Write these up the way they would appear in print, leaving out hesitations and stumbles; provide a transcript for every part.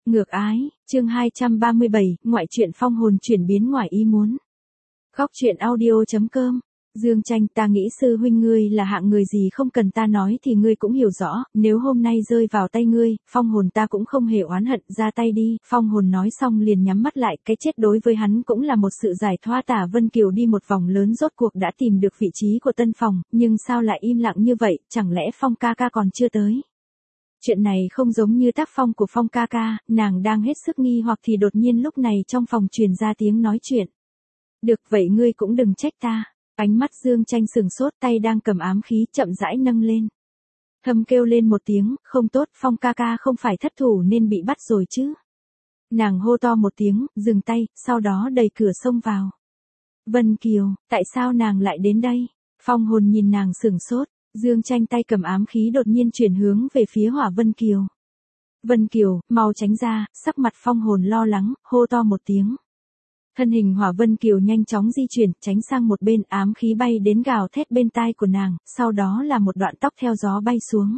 Ngược ái, chương 237, ngoại truyện phong hồn chuyển biến ngoài ý muốn. Góc truyện audio.com. Dương Tranh, ta nghĩ sư huynh ngươi là hạng người gì không cần ta nói thì ngươi cũng hiểu rõ, nếu hôm nay rơi vào tay ngươi, phong hồn ta cũng không hề oán hận, ra tay đi. Phong hồn nói xong liền nhắm mắt lại, cái chết đối với hắn cũng là một sự giải thoát. Tả Vân Kiều đi một vòng lớn rốt cuộc đã tìm được vị trí của tân phòng, nhưng sao lại im lặng như vậy, chẳng lẽ Phong ca ca còn chưa tới? Chuyện này không giống như tác phong của Phong ca ca, nàng đang hết sức nghi hoặc thì đột nhiên lúc này trong phòng truyền ra tiếng nói chuyện. Được vậy ngươi cũng đừng trách ta. Ánh mắt Dương Tranh sừng sốt, tay đang cầm ám khí chậm rãi nâng lên. Thầm kêu lên một tiếng, không tốt, Phong ca ca không phải thất thủ nên bị bắt rồi chứ. Nàng hô to một tiếng, dừng tay, sau đó đẩy cửa xông vào. Vân Kiều, tại sao nàng lại đến đây? Phong hồn nhìn nàng sừng sốt. Dương Tranh tay cầm ám khí đột nhiên chuyển hướng về phía Hỏa Vân Kiều. Vân Kiều, mau tránh ra, sắc mặt phong hồn lo lắng, hô to một tiếng. Thân hình Hỏa Vân Kiều nhanh chóng di chuyển, tránh sang một bên, ám khí bay đến gào thét bên tai của nàng, sau đó là một đoạn tóc theo gió bay xuống.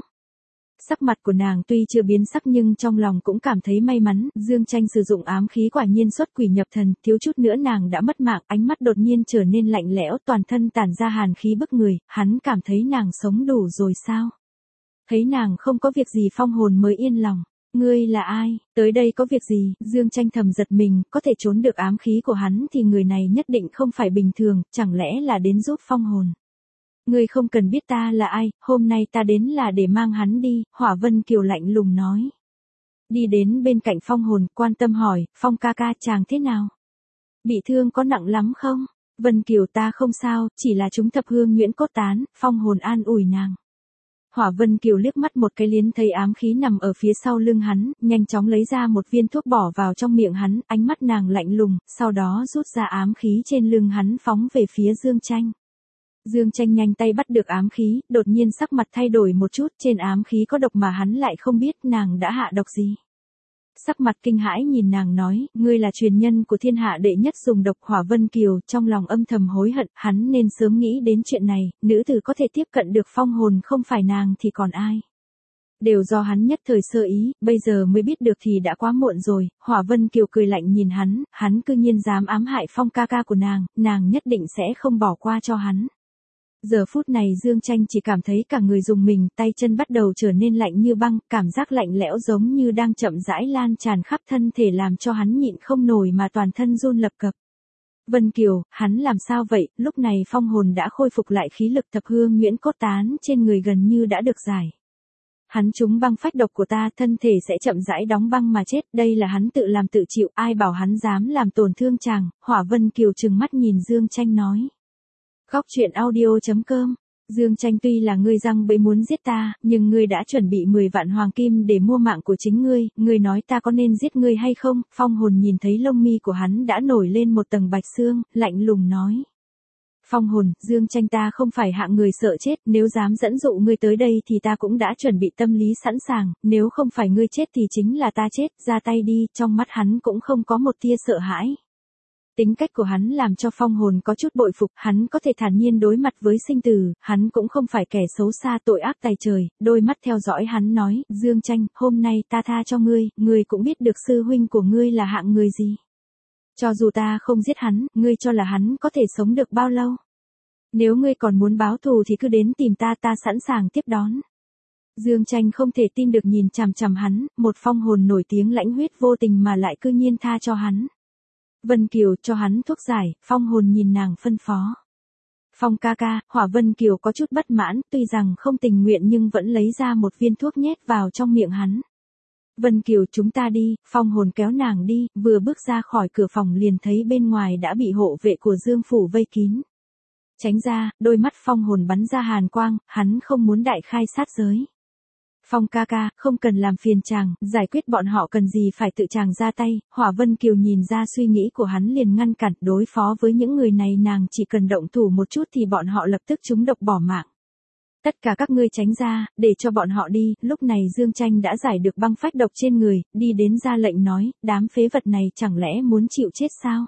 Sắc mặt của nàng tuy chưa biến sắc nhưng trong lòng cũng cảm thấy may mắn, Dương Tranh sử dụng ám khí quả nhiên xuất quỷ nhập thần, thiếu chút nữa nàng đã mất mạng, ánh mắt đột nhiên trở nên lạnh lẽo, toàn thân tản ra hàn khí bức người, hắn cảm thấy nàng sống đủ rồi sao? Thấy nàng không có việc gì phong hồn mới yên lòng. Ngươi là ai, tới đây có việc gì? Dương Tranh thầm giật mình, có thể trốn được ám khí của hắn thì người này nhất định không phải bình thường, chẳng lẽ là đến giúp phong hồn. Ngươi không cần biết ta là ai, hôm nay ta đến là để mang hắn đi, Hỏa Vân Kiều lạnh lùng nói. Đi đến bên cạnh phong hồn, quan tâm hỏi, Phong ca ca chàng thế nào? Bị thương có nặng lắm không? Vân Kiều ta không sao, chỉ là chúng thập hương nhuyễn cốt tán, phong hồn an ủi nàng. Hỏa Vân Kiều liếc mắt một cái liếc thấy ám khí nằm ở phía sau lưng hắn, nhanh chóng lấy ra một viên thuốc bỏ vào trong miệng hắn, ánh mắt nàng lạnh lùng, sau đó rút ra ám khí trên lưng hắn phóng về phía Dương Tranh. Dương Tranh nhanh tay bắt được ám khí, đột nhiên sắc mặt thay đổi một chút, trên ám khí có độc mà hắn lại không biết nàng đã hạ độc gì. Sắc mặt kinh hãi nhìn nàng nói, ngươi là truyền nhân của thiên hạ đệ nhất dùng độc. Hỏa Vân Kiều trong lòng âm thầm hối hận, hắn nên sớm nghĩ đến chuyện này, nữ tử có thể tiếp cận được phong hồn không phải nàng thì còn ai. Đều do hắn nhất thời sơ ý, bây giờ mới biết được thì đã quá muộn rồi. Hỏa Vân Kiều cười lạnh nhìn hắn cư nhiên dám ám hại Phong ca ca của nàng nhất định sẽ không bỏ qua cho hắn. Giờ phút này Dương Tranh chỉ cảm thấy cả người rùng mình, tay chân bắt đầu trở nên lạnh như băng, cảm giác lạnh lẽo giống như đang chậm rãi lan tràn khắp thân thể làm cho hắn nhịn không nổi mà toàn thân run lập cập. Vân Kiều, hắn làm sao vậy? Lúc này phong hồn đã khôi phục lại khí lực, thập hương nhuyễn cốt tán trên người gần như đã được giải. Hắn trúng băng phách độc của ta, thân thể sẽ chậm rãi đóng băng mà chết, đây là hắn tự làm tự chịu, ai bảo hắn dám làm tổn thương chàng? Hỏa Vân Kiều trừng mắt nhìn Dương Tranh nói. Góc truyện audio.com. Dương Tranh, tuy là ngươi răng bẫy muốn giết ta, nhưng ngươi đã chuẩn bị 10 vạn hoàng kim để mua mạng của chính ngươi nói ta có nên giết ngươi hay không? Phong hồn nhìn thấy lông mi của hắn đã nổi lên một tầng bạch xương, lạnh lùng nói. Phong hồn, Dương Tranh ta không phải hạng người sợ chết, nếu dám dẫn dụ ngươi tới đây thì ta cũng đã chuẩn bị tâm lý sẵn sàng, nếu không phải ngươi chết thì chính là ta chết, ra tay đi. Trong mắt hắn cũng không có một tia sợ hãi. Tính cách của hắn làm cho phong hồn có chút bội phục, hắn có thể thản nhiên đối mặt với sinh tử, hắn cũng không phải kẻ xấu xa tội ác tày trời, đôi mắt theo dõi hắn nói, Dương Tranh, hôm nay ta tha cho ngươi cũng biết được sư huynh của ngươi là hạng người gì. Cho dù ta không giết hắn, ngươi cho là hắn có thể sống được bao lâu? Nếu ngươi còn muốn báo thù thì cứ đến tìm ta sẵn sàng tiếp đón. Dương Tranh không thể tin được nhìn chằm chằm hắn, một phong hồn nổi tiếng lãnh huyết vô tình mà lại cư nhiên tha cho hắn. Vân Kiều, cho hắn thuốc giải, phong hồn nhìn nàng phân phó. Phong ca ca, Hỏa Vân Kiều có chút bất mãn, tuy rằng không tình nguyện nhưng vẫn lấy ra một viên thuốc nhét vào trong miệng hắn. Vân Kiều, chúng ta đi, phong hồn kéo nàng đi, vừa bước ra khỏi cửa phòng liền thấy bên ngoài đã bị hộ vệ của Dương phủ vây kín. Tránh ra, đôi mắt phong hồn bắn ra hàn quang, hắn không muốn đại khai sát giới. Phong ca ca, không cần làm phiền chàng, giải quyết bọn họ cần gì phải tự chàng ra tay. Hỏa Vân Kiều nhìn ra suy nghĩ của hắn liền ngăn cản, đối phó với những người này nàng chỉ cần động thủ một chút thì bọn họ lập tức trúng độc bỏ mạng. Tất cả các ngươi tránh ra, để cho bọn họ đi. Lúc này Dương Tranh đã giải được băng phách độc trên người, đi đến ra lệnh nói, đám phế vật này chẳng lẽ muốn chịu chết sao?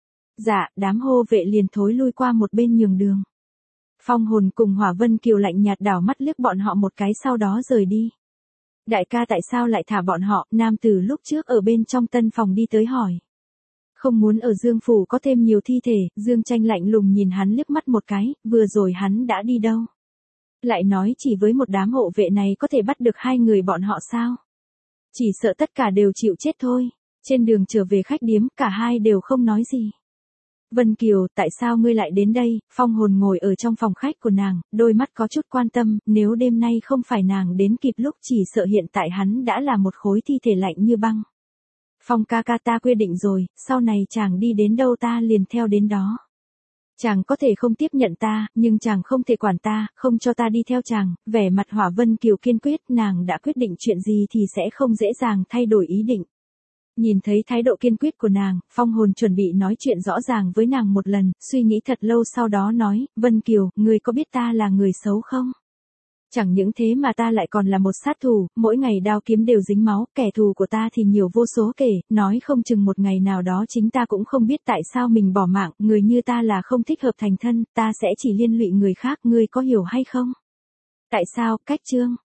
Dạ, đám hô vệ liền thối lui qua một bên nhường đường. Phong hồn cùng Hỏa Vân Kiều lạnh nhạt đảo mắt liếc bọn họ một cái sau đó rời đi. Đại ca tại sao lại thả bọn họ, nam tử lúc trước ở bên trong tân phòng đi tới hỏi. Không muốn ở Dương Phủ có thêm nhiều thi thể, Dương Tranh lạnh lùng nhìn hắn liếc mắt một cái, vừa rồi hắn đã đi đâu? Lại nói chỉ với một đám hộ vệ này có thể bắt được hai người bọn họ sao? Chỉ sợ tất cả đều chịu chết thôi. Trên đường trở về khách điếm, cả hai đều không nói gì. Vân Kiều, tại sao ngươi lại đến đây? Phong Hồn ngồi ở trong phòng khách của nàng, đôi mắt có chút quan tâm, nếu đêm nay không phải nàng đến kịp lúc chỉ sợ hiện tại hắn đã là một khối thi thể lạnh như băng. Phong ca ca, ta quyết định rồi, sau này chàng đi đến đâu ta liền theo đến đó. Chàng có thể không tiếp nhận ta, nhưng chàng không thể quản ta, không cho ta đi theo chàng. Vẻ mặt Hỏa Vân Kiều kiên quyết, nàng đã quyết định chuyện gì thì sẽ không dễ dàng thay đổi ý định. Nhìn thấy thái độ kiên quyết của nàng, Phong Hồn chuẩn bị nói chuyện rõ ràng với nàng một lần, suy nghĩ thật lâu sau đó nói, Vân Kiều, ngươi có biết ta là người xấu không? Chẳng những thế mà ta lại còn là một sát thủ, mỗi ngày đao kiếm đều dính máu, kẻ thù của ta thì nhiều vô số kể, nói không chừng một ngày nào đó chính ta cũng không biết tại sao mình bỏ mạng, người như ta là không thích hợp thành thân, ta sẽ chỉ liên lụy người khác, ngươi có hiểu hay không? Tại sao, Cách Trương?